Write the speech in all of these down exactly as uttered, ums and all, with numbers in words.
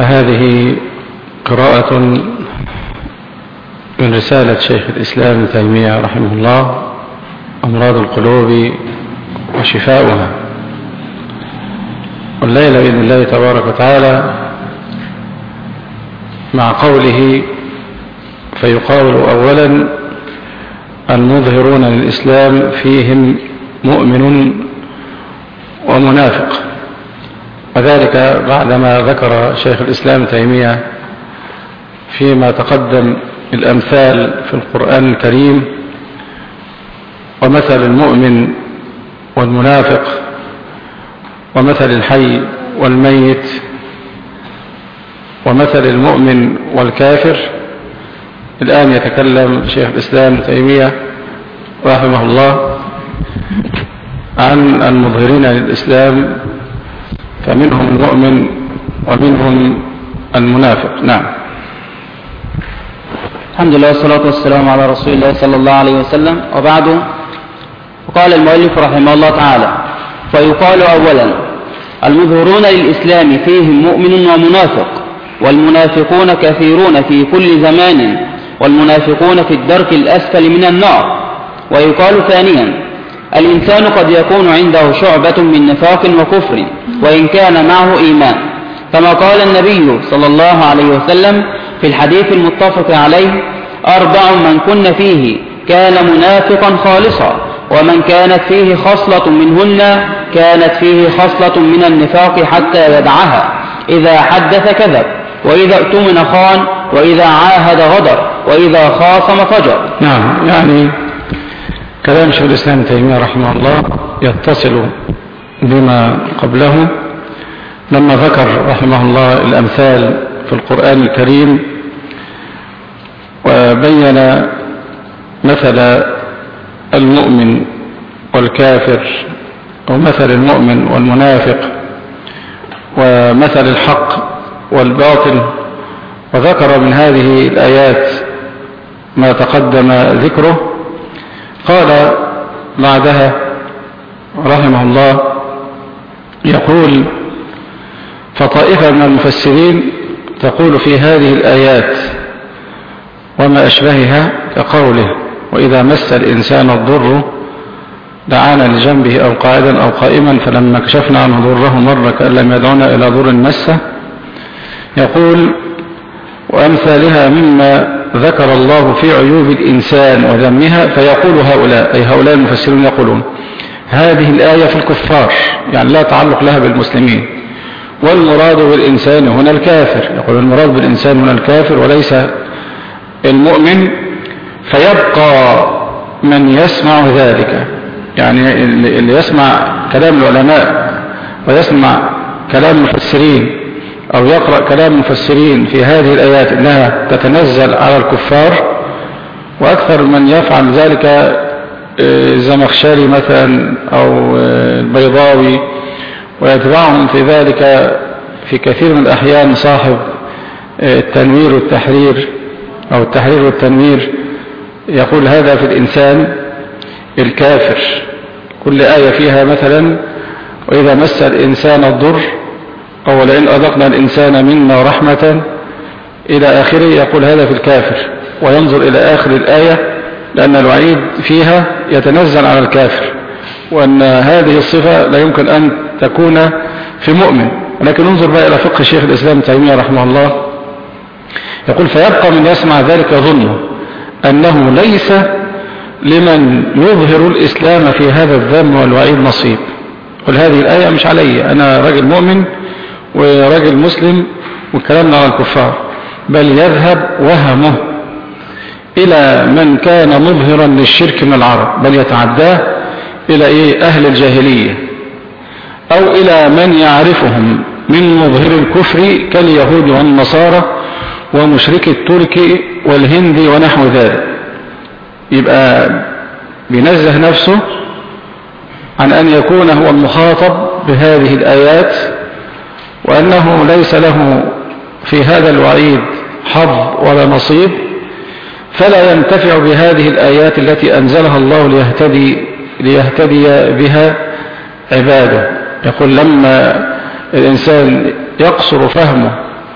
هذه قراءة من رسالة شيخ الإسلام ابن تيمية رحمه الله، أمراض القلوب وشفاؤها. والليلة بإذن الله تبارك وتعالى مع قوله: فيقال أولا المظهرون للإسلام فيهم مؤمن ومنافق، وذلك بعدما ذكر شيخ الإسلام تيمية فيما تقدم الأمثال في القرآن الكريم، ومثل المؤمن والمنافق، ومثل الحي والميت، ومثل المؤمن والكافر. الآن يتكلم شيخ الإسلام تيمية رحمه الله عن المظهرين للإسلام، فمنهم المؤمن ومنهم المنافق. نعم. الحمد لله والصلاة والسلام على رسول الله صلى الله عليه وسلم، وبعد. وقال المؤلف رحمه الله تعالى: فيقال أولا المظهرون للإسلام فيهم مؤمن ومنافق، والمنافقون كثيرون في كل زمان، والمنافقون في الدرك الأسفل من النار. ويقال ثانيا الإنسان قد يكون عنده شعبة من نفاق وكفر وإن كان معه إيمان، كما قال النبي صلى الله عليه وسلم في الحديث المتفق عليه: أربع من كن فيه كان منافقا خالصا، ومن كانت فيه خصلة منهن كانت فيه خصلة من النفاق حتى يدعها: إذا حدث كذب، وإذا اؤتمن خان، وإذا عاهد غدر، وإذا خاصم فجر. نعم، يعني كلام شيخ الإسلام تيمية رحمه الله يتصل بما قبله لما ذكر رحمه الله الأمثال في القرآن الكريم، وبين مثل المؤمن والكافر، ومثل المؤمن والمنافق، ومثل الحق والباطل، وذكر من هذه الآيات ما تقدم ذكره. قال بعدها رحمه الله يقول: فطائفة من المفسرين تقول في هذه الآيات وما أشبهها كقوله: وإذا مس الإنسان الضر دعانا لجنبه أو قاعدا أو قائما فلما كشفنا عنه ضره مر كأن لم يدعنا إلى ضر مسه. يقول: وأمثالها مما ذكر الله في عيوب الإنسان وذمها، فيقول هؤلاء، أي هؤلاء المفسرون، يقولون هذه الآية في الكفار، يعني لا تعلق لها بالمسلمين، والمراد بالإنسان هنا الكافر. يقول المراد بالإنسان هنا الكافر وليس المؤمن، فيبقى من يسمع ذلك، يعني اللي يسمع كلام العلماء ويسمع كلام المفسرين أو يقرأ كلام المفسرين في هذه الآيات إنها تتنزل على الكفار، وأكثر من يفعل ذلك الزمخشري مثلا أو البيضاوي، ويتبعهم في ذلك في كثير من الأحيان صاحب التنوير والتحرير أو التحرير والتنوير، يقول هذا في الإنسان الكافر. كل آية فيها مثلا وإذا مس الإنسان الضر أو لئن أذقنا الإنسان منا رحمة إلى آخره، يقول هذا في الكافر، وينظر إلى آخر الآية لأن الوعيد فيها يتنزل على الكافر، وأن هذه الصفة لا يمكن أن تكون في مؤمن. ولكن انظر بقى إلى فقه شيخ الإسلام تيمية رحمه الله، يقول: فيبقى من يسمع ذلك يظن أنه ليس لمن يظهر الإسلام في هذا الذم والوعيد نصيب. قل هذه الآية مش علي، أنا راجل مؤمن وراجل مسلم وكلامنا على الكفار، بل يذهب وهمه إلى من كان مظهرا للشرك من العرب، بل يتعداه إلى إيه؟ أهل الجاهلية، أو إلى من يعرفهم من مظهر الكفر كاليهود والنصارى ومشرك الترك والهند ونحو ذلك. يبقى بينزه نفسه عن أن يكون هو المخاطب بهذه الآيات، وأنه ليس له في هذا الوعيد حظ ولا نصيب، فلا ينتفع بهذه الآيات التي أنزلها الله ليهتدي, ليهتدي بها عباده. يقول: لما الإنسان يقصر فهمه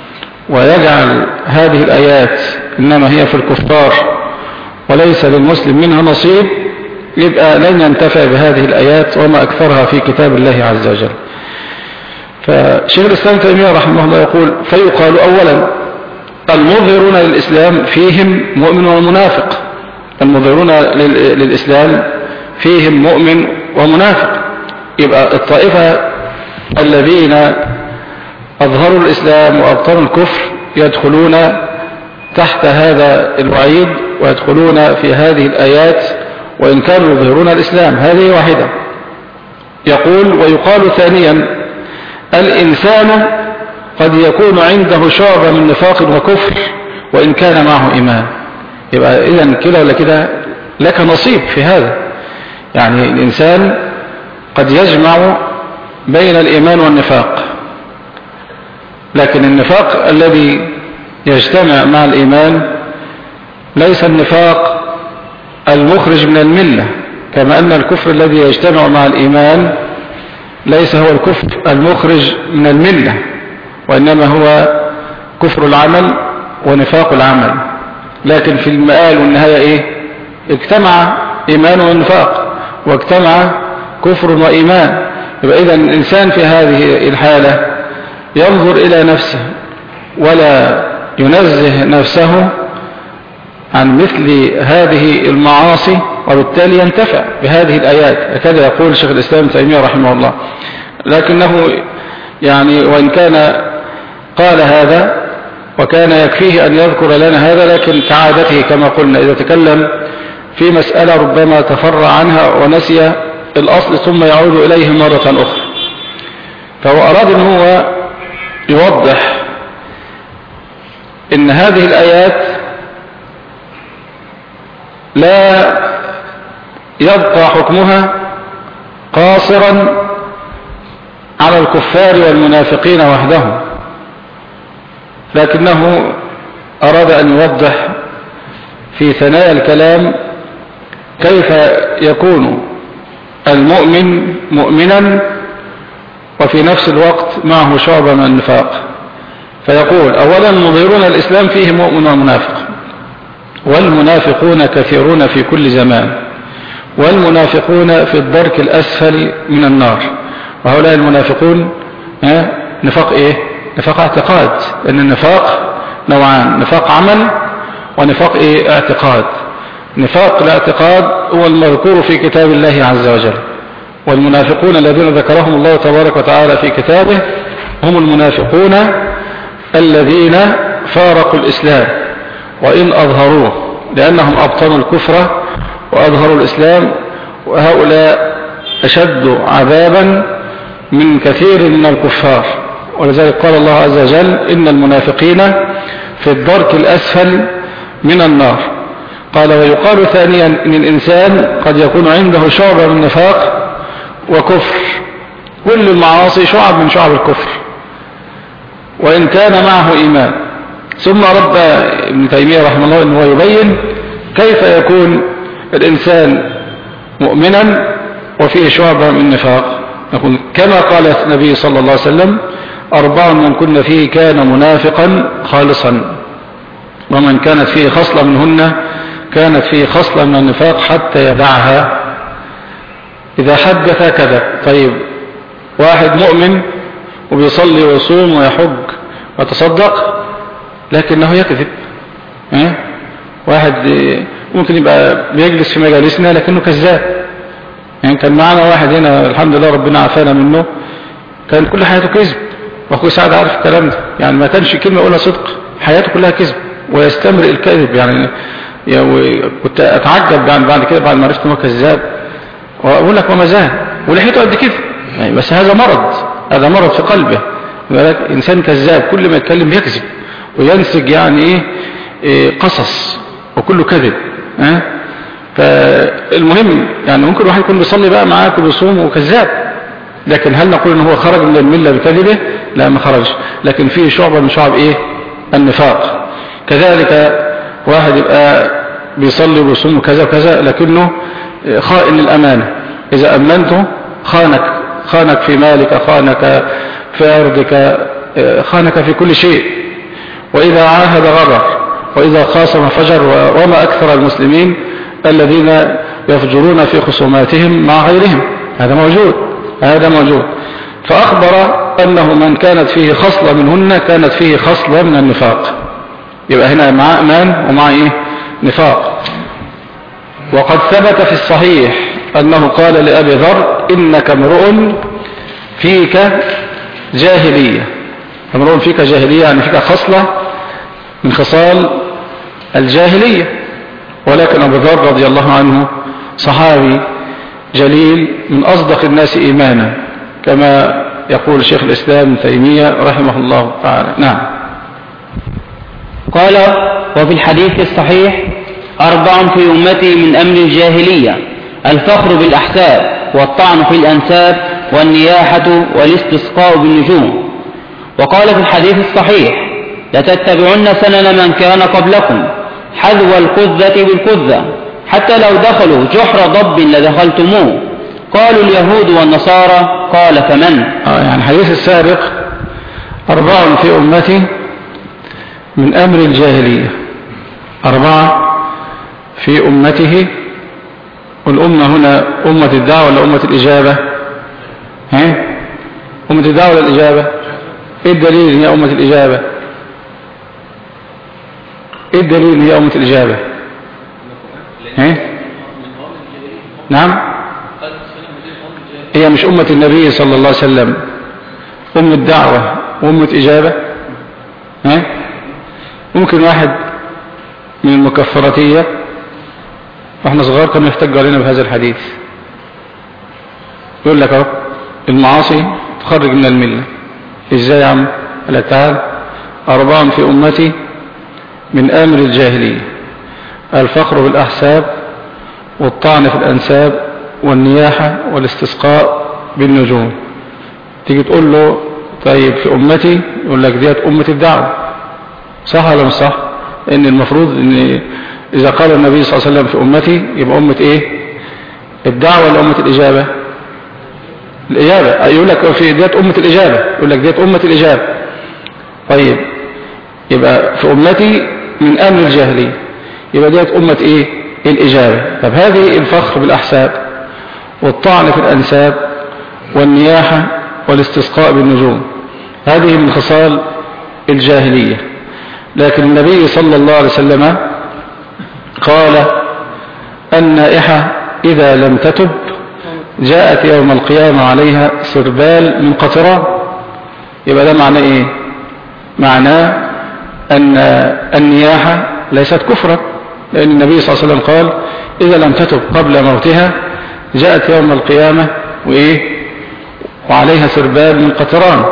ويجعل هذه الآيات إنما هي في الكفار وليس للمسلم منها نصيب، يبقى لن ينتفع بهذه الآيات وما أكثرها في كتاب الله عز وجل. فشيخ الإسلام تيمية رحمه الله يقول: فيقال أولا المظهرون للإسلام فيهم مؤمن ومنافق. المظهرون للإسلام فيهم مؤمن ومنافق، يبقى الطائفة الذين أظهروا الإسلام وأبطنوا الكفر يدخلون تحت هذا الوعيد ويدخلون في هذه الآيات وإن كانوا يظهرون الإسلام. هذه واحدة. يقول: ويقال ثانيا الإنسان قد يكون عنده شعبة من نفاق وكفر وإن كان معه إيمان. يبقى إذن كده ولا كده لك نصيب في هذا. يعني الإنسان قد يجمع بين الإيمان والنفاق، لكن النفاق الذي يجتمع مع الإيمان ليس النفاق المخرج من الملة، كما أن الكفر الذي يجتمع مع الإيمان ليس هو الكفر المخرج من الملة، وإنما هو كفر العمل ونفاق العمل. لكن في المآل والنهاية إيه؟ اجتمع إيمان ونفاق واجتمع كفر وإيمان. يبقى إذن الإنسان في هذه الحالة ينظر إلى نفسه ولا ينزه نفسه عن مثل هذه المعاصي، وبالتالي ينتفع بهذه الآيات. هكذا يقول شيخ الإسلام تيمية رحمه الله. لكنه يعني وإن كان قال هذا وكان يكفيه أن يذكر لنا هذا، لكن كعادته كما قلنا إذا تكلم في مسألة ربما تفرع عنها ونسي الأصل ثم يعود إليه مرة أخرى. فهو أراد أن هو يوضح إن هذه الآيات لا يبقى حكمها قاصرا على الكفار والمنافقين وحدهم، لكنه أراد أن يوضح في ثنايا الكلام كيف يكون المؤمن مؤمنا وفي نفس الوقت معه شعبة من النفاق. فيقول: أولا مظهرون الإسلام فيه مؤمن ومنافق، والمنافقون كثيرون في كل زمان، والمنافقون في الدرك الأسفل من النار. وهؤلاء المنافقون نفاق إيه؟ نفاق اعتقاد، لأن النفاق نوعان: نفاق عمل ونفاق إيه؟ اعتقاد. نفاق الاعتقاد هو المذكور في كتاب الله عز وجل، والمنافقون الذين ذكرهم الله تبارك وتعالى في كتابه هم المنافقون الذين فارقوا الإسلام وإن أظهروه، لأنهم أبطنوا الكفر وأظهروا الإسلام، وهؤلاء أشد عذابا من كثير من الكفار. ولذلك قال الله عز وجل: إن المنافقين في الدرك الأسفل من النار. قال: ويقال ثانيا إن الإنسان قد يكون عنده شعبة من نفاق وكفر. كل المعاصي شعب من شعب الكفر وإن كان معه إيمان. ثم رب ابن تيمية رحمه الله أنه يبين كيف يكون الإنسان مؤمنا وفيه شعبة من نفاق. نقول كما قال النبي صلى الله عليه وسلم: أربع من كن فيه كان منافقا خالصا، ومن كانت فيه خصلة منهن كانت فيه خصلة من النفاق حتى يدعها. إذا حدث كذب. طيب واحد مؤمن وبيصلي ويصوم ويحج ويتصدق لكنه يكذب. اه؟ واحد ممكن يبقى بيجلس في مجالسنا لكنه كذاب. يعني كان معنا واحد هنا الحمد لله ربنا عافانا منه، كان كل حياته كذب، واخوي سعد عارف الكلام ده، يعني ما كانش كلمة يقولها صدق، حياته كلها كذب ويستمر الكذب. يعني, يعني كنت اتعجب يعني بعد كده بعد ما عرفت انه كذاب، واقول لك وما زال ولحيته قد كده يعني. بس هذا مرض، هذا مرض في قلبه. انسان كذاب كل ما يتكلم يكذب وينسج يعني ايه, إيه قصص وكله كذب. ها؟ فالمهم يعني ممكن واحد يكون بيصلي بقى معاك وبيصوم وكذاب، لكن هل نقول ان هو خرج من المله بكذبه؟ لا، ما خرج، لكن فيه شعبه من شعب ايه؟ النفاق. كذلك واحد يبقى بيصلي وبيصوم وكذا وكذا لكنه خائن للامانه، اذا امنته خانك، خانك في مالك، خانك في ارضك، خانك في كل شيء. وإذا عاهد غدر، وإذا خاصم فجر، وما أكثر المسلمين الذين يفجرون في خصوماتهم مع غيرهم. هذا موجود هذا موجود فأخبر أنه من كانت فيه خصلة منهن كانت فيه خصلة من النفاق. يبقى هنا مع إيمان ومع إيه؟ نفاق. وقد ثبت في الصحيح أنه قال لأبي ذر إنك امرؤ فيك جاهلية. امرؤ فيك جاهلية يعني فيك خصلة من خصال الجاهلية. ولكن أبو ذر رضي الله عنه صحابي جليل من أصدق الناس إيمانا كما يقول شيخ الإسلام ابن تيمية رحمه الله تعالى. نعم. قال وفي الحديث الصحيح أربع في أمتي من أمر الجاهلية: الفخر بالأحساب، والطعن في الأنساب، والنياحة، والاستسقاء بالنجوم. وقال في الحديث الصحيح: لتتبعن سنن من كان قبلكم حذو القذة بالقذة، حتى لو دخلوا جحر ضب لدخلتموه. قالوا اليهود والنصارى، قال فمن؟ آه يعني الحديث السابق أربع في أمتي من أمر الجاهلية، أربعة في أمته. والأمة هنا أمة الدعوة ولا أمة الإجابة؟ ها؟ أمة الدعوة ولا الإجابة؟ إيه الدليل هي أمة الإجابة؟ إيه الدليل هي أمة الإجابة؟ ها؟ نعم؟ هي مش أمة النبي صلى الله عليه وسلم أمة دعوة وأمة إجابة؟ ها؟ ممكن واحد من المكفراتية واحنا صغار كانوا يحتجوا علينا بهذا الحديث، يقول لك اهو المعاصي تخرج من الملة. ازاي يا عم؟ قال تعال: أربع في أمتي من أمر الجاهلية: الفخر بالأحساب، والطعن في الأنساب، والنياحة، والاستسقاء بالنجوم. تيجي تقول له طيب في أمتي، يقول لك ديت أمة الدعوة. صح ولا مش صح؟ ان المفروض ان اذا قال النبي صلى الله عليه وسلم في امتي يبقى امة ايه؟ الدعوة ولا امة الاجابة؟ الاجابة. يقول لك في ديت امة الاجابة، يقول لك ديت امة الاجابة. طيب يبقى في امتي من امر الجاهلية، يبقى ديت امة ايه؟ الاجابة. طب هذه الفخر بالاحساب، والطعن في الانساب، والنياحة، والاستسقاء بالنجوم، هذه من خصال الجاهلية. لكن النبي صلى الله عليه وسلم قال: النائحة إذا لم تتب جاءت يوم القيامة عليها سربال من قطران. يبقى ده معناه إيه؟ معناه أن النياحة ليست كفرا، لأن النبي صلى الله عليه وسلم قال: إذا لم تتب قبل موتها جاءت يوم القيامة وإيه؟ وعليها سربال من قطران.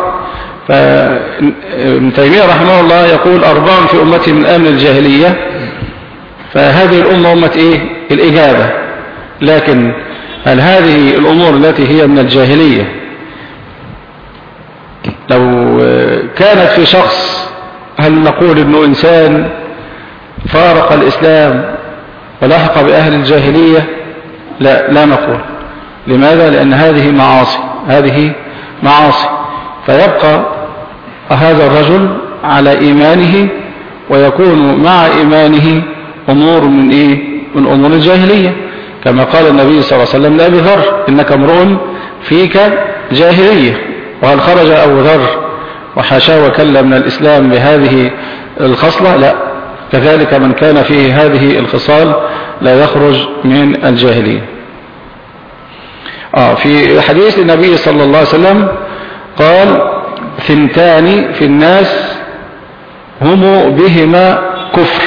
فابن تيمية رحمه الله يقول: أربع في أمتي من أمر الجاهلية. فهذه الأمة أمة إيه؟ الإجابة. لكن هل هذه الأمور التي هي من الجاهلية لو كانت في شخص هل نقول إنه إنسان فارق الإسلام ولحق بأهل الجاهلية؟ لا لا نقول. لماذا؟ لأن هذه معاصي، هذه معاصي، فيبقى هذا الرجل على إيمانه ويكون مع إيمانه أمور من إيه؟ من أمور الجاهلية، كما قال النبي صلى الله عليه وسلم لأبي ذر: إنك امرؤ فيك جاهلية. وهل خرج أبو ذر وحاشاه وكل من الإسلام بهذه الخصلة؟ لا. كذلك من كان فيه هذه الخصال لا يخرج من الجاهلية. آه في حديث النبي صلى الله عليه وسلم قال: ثنتان في الناس هم بهما كفر: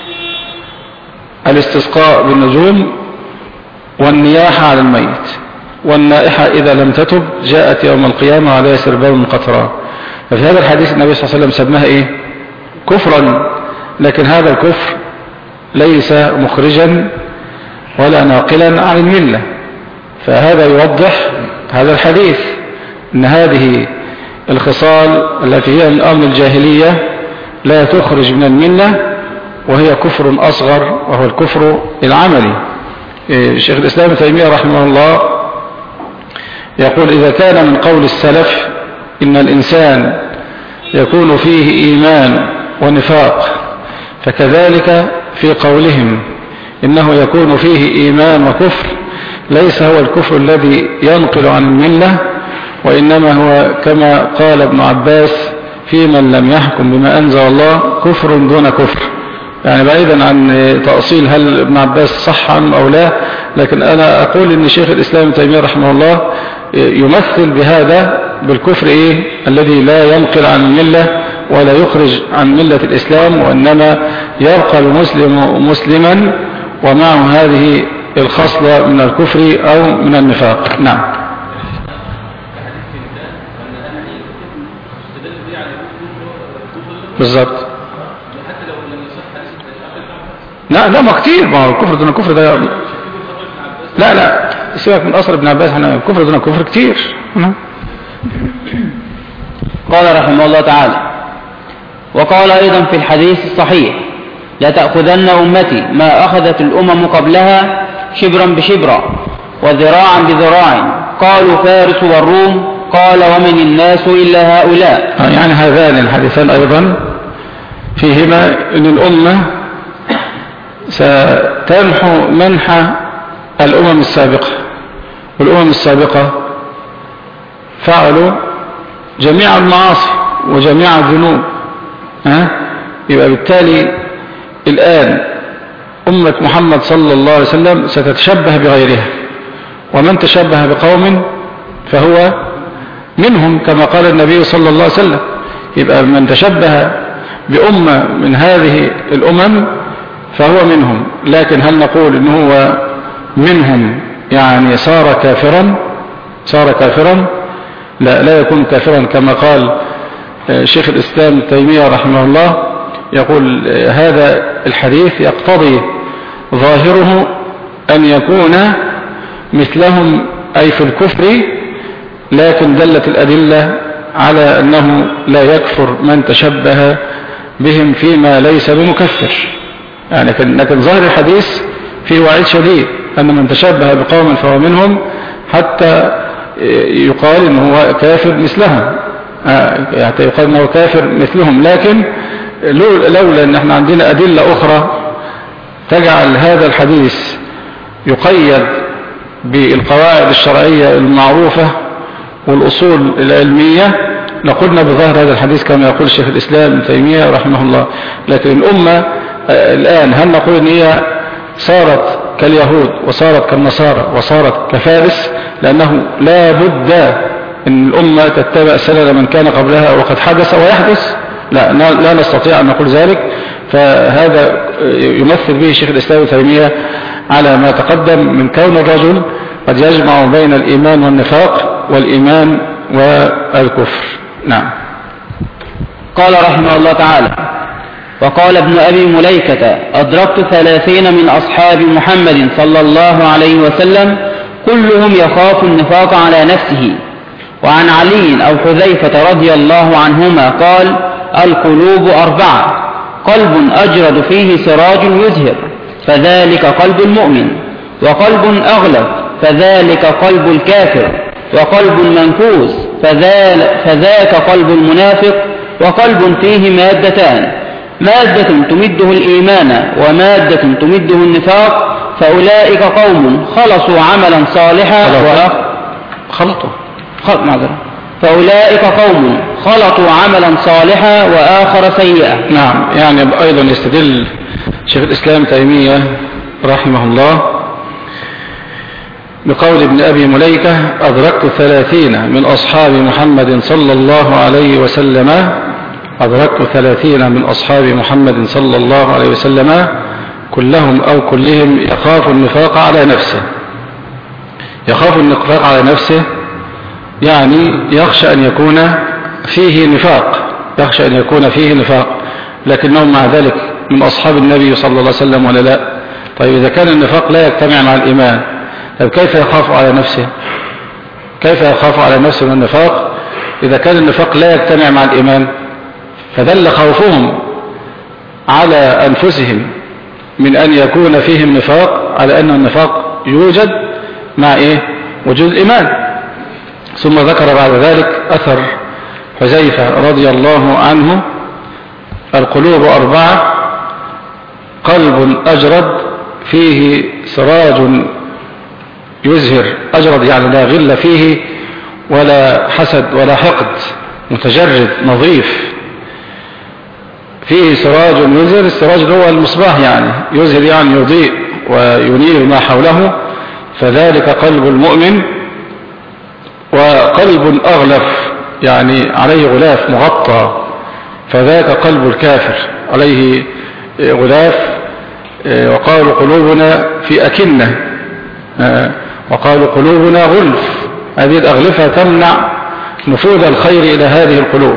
الاستسقاء بالنجوم، والنياحة على الميت، والنائحة إذا لم تتب جاءت يوم القيامة عليها سربال من قطران. ففي هذا الحديث النبي صلى الله عليه وسلم سماها إيه؟ كفرا. لكن هذا الكفر ليس مخرجا ولا ناقلا عن الملة. فهذا يوضح هذا الحديث أن هذه الخصال التي هي من أمر الجاهلية لا تخرج من الملة، وهي كفر أصغر وهو الكفر العملي. الشيخ الإسلام ابن تيمية رحمه الله يقول: إذا كان من قول السلف إن الإنسان يكون فيه إيمان ونفاق، فكذلك في قولهم إنه يكون فيه إيمان وكفر، ليس هو الكفر الذي ينقل عن الملة، وإنما هو كما قال ابن عباس في من لم يحكم بما أنزل الله كفر دون كفر. يعني بعيدا عن تأصيل هل ابن عباس صح عنه أو لا، لكن أنا أقول إن شيخ الإسلام ابن تيمية رحمه الله يمثل بهذا بالكفر إيه الذي لا ينقل عن الملة ولا يخرج عن ملة الإسلام، وإنما يبقى المسلم مسلما ومعه هذه الخصلة من الكفر أو من النفاق. نعم. بالضبط. لا لا ما كتير، ما هو الكفر دون الكفر ده لا لا سيبك من أصل ابن عباس، احنا الكفر دون الكفر كتير. قال رحمه الله تعالى: وقال أيضا في الحديث الصحيح: لا تأخذن أمتي ما أخذت الأمم قبلها شبرا بشبرا وذراعا بذراع. قالوا فارس والروم، قال ومن الناس إلا هؤلاء. يعني هذان الحديثان أيضا فيهما أن الأمة ستمحو منح الأمم السابقة، والأمم السابقة فعلوا جميع المعاصي وجميع الذنوب، ها؟ يبقى بالتالي الآن أمة محمد صلى الله عليه وسلم ستتشبه بغيرها، ومن تشبه بقوم فهو منهم كما قال النبي صلى الله عليه وسلم. يبقى من تشبه بأمة من هذه الأمم فهو منهم، لكن هل نقول إنه هو منهم يعني صار كافرا صار كافرا لا لا يكون كافرا كما قال شيخ الإسلام ابن تيمية رحمه الله. يقول هذا الحديث يقتضي ظاهره أن يكون مثلهم أي في الكفر، لكن دلت الأدلة على أنه لا يكفر من تشبه بهم فيما ليس بمكفر. يعني لكن ظاهر الحديث فيه وعيد شديد أن من تشبه بقوم فهو منهم، حتى يقال أنه هو كافر مثلهم، يعني يقال أنه كافر مثلهم. لكن لولا أن احنا عندنا أدلة أخرى تجعل هذا الحديث يقيد بالقواعد الشرعية المعروفة والأصول العلمية لقلنا بظاهر هذا الحديث كما يقول شيخ الإسلام ابن تيمية رحمه الله. لكن الأمة الآن هل نقول أن هي صارت كاليهود وصارت كالنصارى وصارت كفارس، لأنه لا بد أن الأمة تتبع سنن من كان قبلها وقد حدث ويحدث؟ لا لا نستطيع أن نقول ذلك. فهذا يمثل به شيخ الإسلام ابن تيمية على ما تقدم من كون الرجل قد يجمع بين الإيمان والنفاق والإيمان والكفر. نعم. قال رحمه الله تعالى: وقال ابن أبي مليكة: أدركت ثلاثين من أصحاب محمد صلى الله عليه وسلم كلهم يخاف النفاق على نفسه. وعن علي أو حذيفة رضي الله عنهما قال: القلوب أربعة: قلب أجرد فيه سراج يزهر فذلك قلب المؤمن، وقلب أغلب فذلك قلب الكافر، وقلب منكوس فذاك قلب المنافق، وقلب فيه مادتان: مادة تمده الإيمان ومادة تمده النفاق. فأولئك قوم خلصوا عملا صالحا خلطوا خلط معذرة فأولئك قوم خلطوا عملا صالحا وآخر سيئا. نعم. يعني أيضا يستدل شيخ الإسلام تيمية رحمه الله بقول ابن أبي مليكة: أدركت ثلاثين من أصحاب محمد صلى الله عليه وسلم أدركت ثلاثين من أصحاب محمد صلى الله عليه وسلم كلهم أو كلهم يخاف النفاق على نفسه. يخاف النفاق على نفسه يعني يخشى أن يكون فيه نفاق يخشى أن يكون فيه نفاق لكنهم مع ذلك من أصحاب النبي صلى الله عليه وسلم ولا لا؟ طيب إذا كان النفاق لا يجتمع مع الإيمان، طيب كيف يخاف على نفسه كيف يخاف على نفسه من النفاق إذا كان النفاق لا يجتمع مع الإيمان؟ فدل خوفهم على أنفسهم من أن يكون فيهم نفاق على أن النفاق يوجد مع إيه؟ وجود الإيمان. ثم ذكر بعد ذلك أثر حذيفة رضي الله عنه القلوب أربعة: قلب أجرد فيه سراج يزهر، أجرد يعني لا غل فيه ولا حسد ولا حقد، متجرد نظيف، فيه سراج يزهر. السراج هو المصباح، يعني يزهر يعني يضيء وينير ما حوله، فذلك قلب المؤمن. وقلب أغلف يعني عليه غلاف مغطى، فذاك قلب الكافر عليه غلاف. وقالوا قلوبنا في أكنة، وقالوا قلوبنا غلف. هذه الأغلفة تمنع نفوذ الخير إلى هذه القلوب.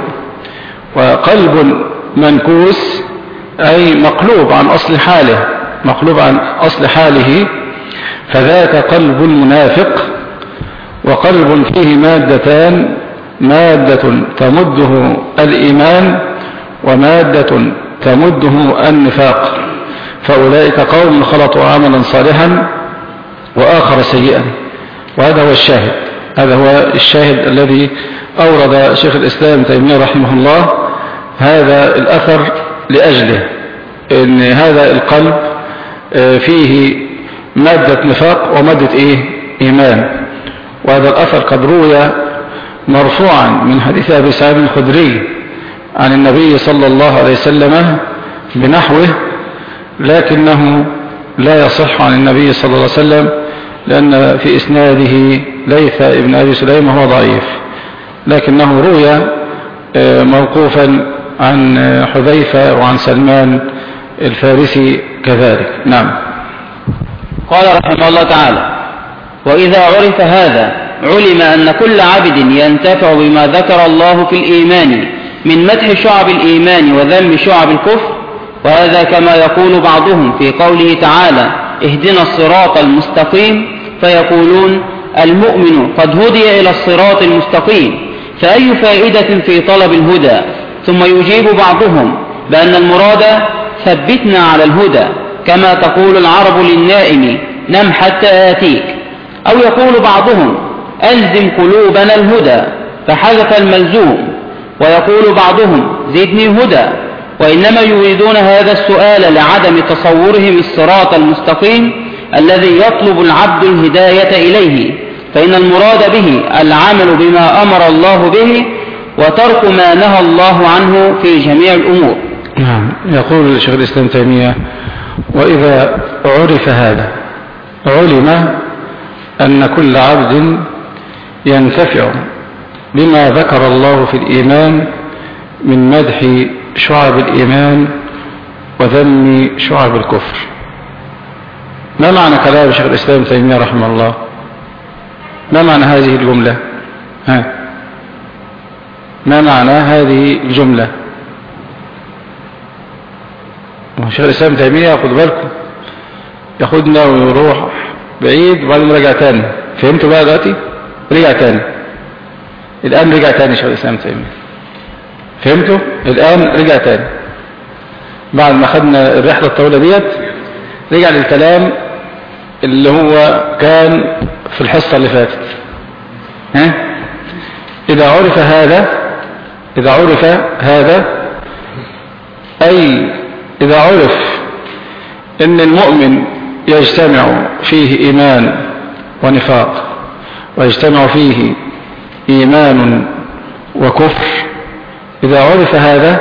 وقلب منكوس أي مقلوب عن أصل حاله، مقلوب عن أصل حاله، فذاك قلب المنافق. وقلب فيه مادتان: مادة تمده الإيمان ومادة تمده النفاق، فأولئك قوم خلطوا عملا صالحا وآخر سيئا. وهذا هو الشاهد، هذا هو الشاهد الذي أورد شيخ الإسلام تيمية رحمه الله هذا الأثر لأجله، إن هذا القلب فيه مادة نفاق ومادة إيه؟ إيمان. وهذا الأثر قد روي مرفوعا من حديث أبي سعيد الخدري عن النبي صلى الله عليه وسلم بنحوه، لكنه لا يصح عن النبي صلى الله عليه وسلم، لأن في إسناده ليث ابن أبي سليم وهو ضعيف، لكنه روي موقوفا عن حذيفة وعن سلمان الفارسي كذلك. نعم. قال رحمه الله تعالى: وإذا عرف هذا علم أن كل عبد ينتفع بما ذكر الله في الإيمان من مدح شعب الإيمان وذم شعب الكفر. وهذا كما يقول بعضهم في قوله تعالى: اهدنا الصراط المستقيم، فيقولون المؤمن قد هدي إلى الصراط المستقيم، فأي فائدة في طلب الهدى؟ ثم يجيب بعضهم بأن المراد ثبتنا على الهدى، كما تقول العرب للنائم نم حتى آتيك. أو يقول بعضهم ألزم قلوبنا الهدى، فحذف الملزوم. ويقول بعضهم زدني هدى. وإنما يريدون هذا السؤال لعدم تصورهم الصراط المستقيم الذي يطلب العبد الهداية إليه، فإن المراد به العمل بما أمر الله به وترك ما نهى الله عنه في جميع الأمور. نعم. يقول شيخ الإسلام تيمية: وإذا عرف هذا علم أن كل عبد ينتفع بما ذكر الله في الإيمان من مدح شعب الإيمان وذم شعب الكفر. ما معنى كلام شيخ الإسلام تيمية رحمه الله؟ ما معنى هذه الجملة؟ ها؟ ما معنى هذه الجملة؟ شيخ الإسلام تيمية ياخد بالكم، ياخدنا ويروح بعيد وبعدين رجع تاني. فهمتوا بقى دلوقتي؟ رجع تاني الآن، رجع تاني شيخ الإسلام تيمية. فهمتوا؟ الآن رجع تاني بعد ما خدنا الرحلة الطويلة ديت، رجع للكلام اللي هو كان في الحصة اللي فاتت. ها؟ إذا عرف هذا إذا عرف هذا أي إذا عرف إن المؤمن يجتمع فيه إيمان ونفاق، ويجتمع فيه إيمان وكفر، إذا عرف هذا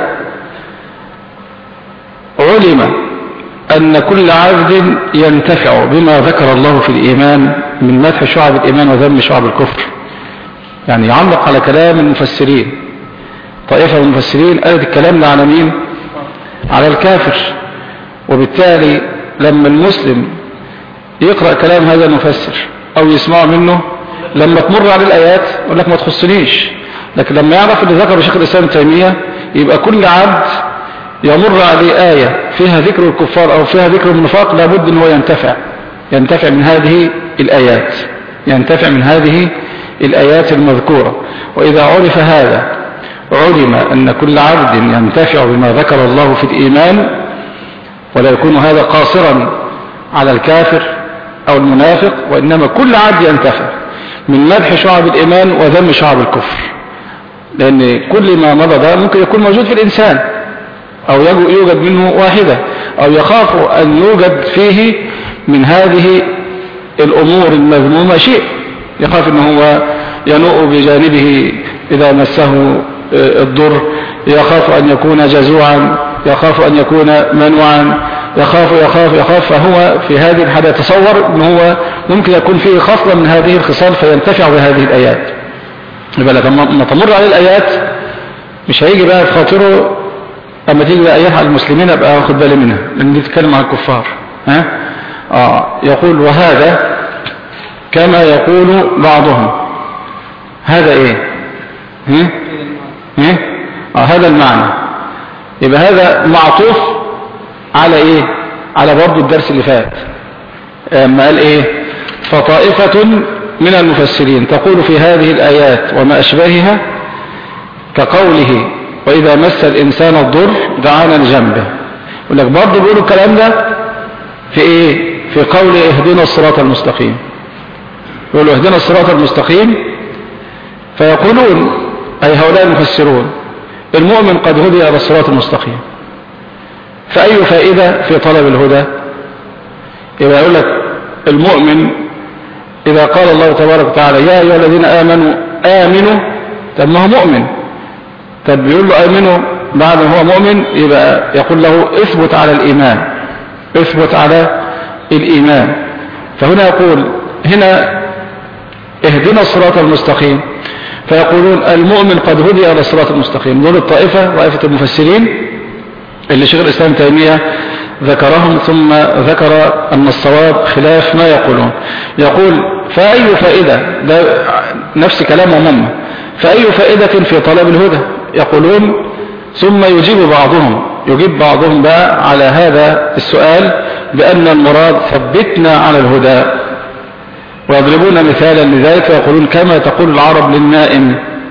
علم أن كل عبد ينتفع بما ذكر الله في الإيمان من مدح شعب الإيمان وذم شعب الكفر. يعني يعلق على كلام المفسرين، طائفة من المفسرين قالت الكلام ده على مين؟ على الكافر. وبالتالي لما المسلم يقرأ كلام هذا المفسر أو يسمع منه، لما تمر على الآيات يقول لك ما تخصنيش، لكن لما يعرف اللي ذكره شيخ الإسلام تيمية يبقى كل عبد يمر عليه آية فيها ذكر الكفار أو فيها ذكر النفاق لابد أنه ينتفع ينتفع من هذه الآيات ينتفع من هذه الآيات المذكورة. وإذا عرف هذا علم أن كل عبد ينتفع بما ذكر الله في الإيمان، ولا يكون هذا قاصرا على الكافر أو المنافق، وإنما كل عبد ينتفع من مدح شعب الإيمان وذم شعب الكفر، لأن كل ما مضى ده ممكن يكون موجود في الإنسان، أو يوجد منه واحدة، أو يخاف أن يوجد فيه من هذه الأمور المذمومة شيء، يخاف أنه هو ينوء بجانبه إذا مسه الضر، يخاف أن يكون جزوعا، يخاف أن يكون منوعا، يخاف يخاف يخاف فهو في هذه الحالة يتصور أنه هو ممكن يكون فيه خصلة من هذه الخصال فينتفع بهذه الآيات. يبقى لما تمر عليه الآيات مش هيجي بقى في خاطره أما تيجي بآيات على المسلمين أبقى أخذ بالي منها، لأن دي تتكلم عن الكفار. ها؟ آه يقول وهذا كما يقول بعضهم. هذا إيه؟ ها؟ ها؟ آه هذا المعنى. يبقى هذا معطوف على إيه؟ على برضو الدرس اللي فات أما قال إيه؟ فطائفة من المفسرين تقول في هذه الآيات وما أشباهها كقوله وإذا مس الإنسان الضر دعانا لجنبه. يقول لك برضه بيقولوا الكلام ده في إيه؟ في قول اهدنا الصراط المستقيم. يقولوا اهدنا الصراط المستقيم فيقولون أي هؤلاء المفسرون المؤمن قد هدي إلى الصراط المستقيم، فأي فائدة في طلب الهدى؟ يبقى يقول لك المؤمن إذا قال الله تبارك وتعالى يا أيها الذين آمنوا آمنوا، طب ما هو مؤمن، طب بيقول له آمنوا بعد ما هو مؤمن، يبقى يقول له اثبت على الإيمان، اثبت على الإيمان. فهنا يقول هنا اهدنا الصراط المستقيم، فيقولون المؤمن قد هدي إلى الصراط المستقيم. دول الطائفة طائفة المفسرين اللي شيخ الإسلام تيمية ذكرهم، ثم ذكر أن الصواب خلاف ما يقولون. يقول فأي فائدة، ده نفس كلامهم هم، فأي فائدة في طلب الهدى؟ يقولون ثم يجيب بعضهم يجيب بعضهم بقى على هذا السؤال بأن المراد ثبتنا على الهدى، ويضربون مثالا لذلك فيقولون كما تقول العرب للنائم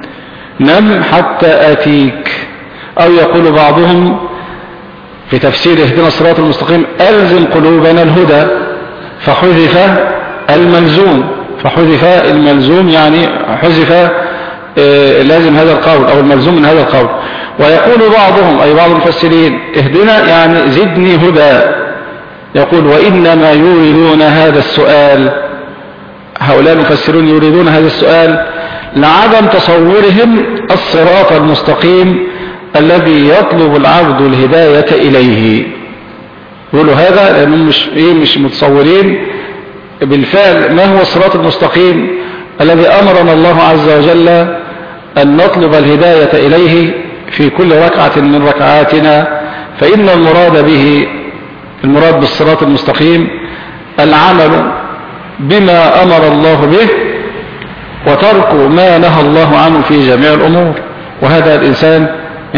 نم حتى آتيك، أو يقول بعضهم في تفسير اهدنا الصراط المستقيم ألزم قلوبنا الهدى، فحذف الملزوم، فحذف الملزوم يعني حذف لازم هذا القول أو الملزوم من هذا القول. ويقول بعضهم أي بعض المفسرين اهدنا يعني زدني هدى. يقول وإنما يريدون هذا السؤال، هؤلاء المفسرون يريدون هذا السؤال لعدم تصورهم الصراط المستقيم الذي يطلب العبد الهداية إليه. يقولوا هذا لأنهم مش, إيه مش متصورين بالفعل ما هو الصراط المستقيم الذي أمرنا الله عز وجل أن نطلب الهداية إليه في كل ركعة من ركعاتنا. فإن المراد به المراد بالصراط المستقيم العمل بما أمر الله به وترك ما نهى الله عنه في جميع الأمور. وهذا الإنسان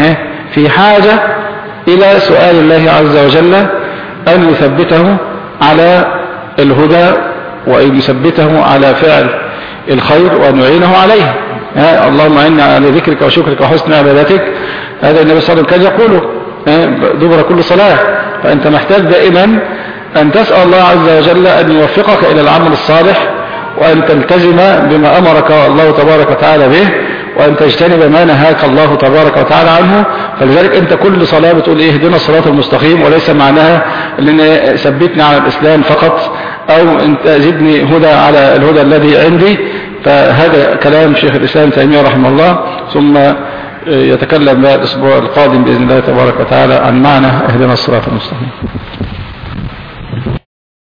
في حاجة إلى سؤال الله عز وجل أن يثبته على الهدى وأن يثبته على فعل الخير وأن يعينه عليه. اللهم أعنا على ذكرك وشكرك وحسن عبادتك، هذا النبي صلى الله عليه وسلم كان يقوله دبر كل صلاة. فأنت محتاج دائما أن تسأل الله عز وجل أن يوفقك إلى العمل الصالح، وأن تلتزم بما أمرك الله تبارك وتعالى به، وأن تجتنب ما نهاك الله تبارك وتعالى عنه. فلذلك أنت كل صلاة بتقول إيه اهدنا الصراط المستقيم، وليس معناها أن ثبتني على الإسلام فقط أو أنت زدني هدى على الهدى الذي عندي. فهذا كلام شيخ الإسلام تيمية رحمه الله. ثم يتكلم بقى الأسبوع القادم بإذن الله تبارك وتعالى عن معنى اهدنا الصراط المستقيم.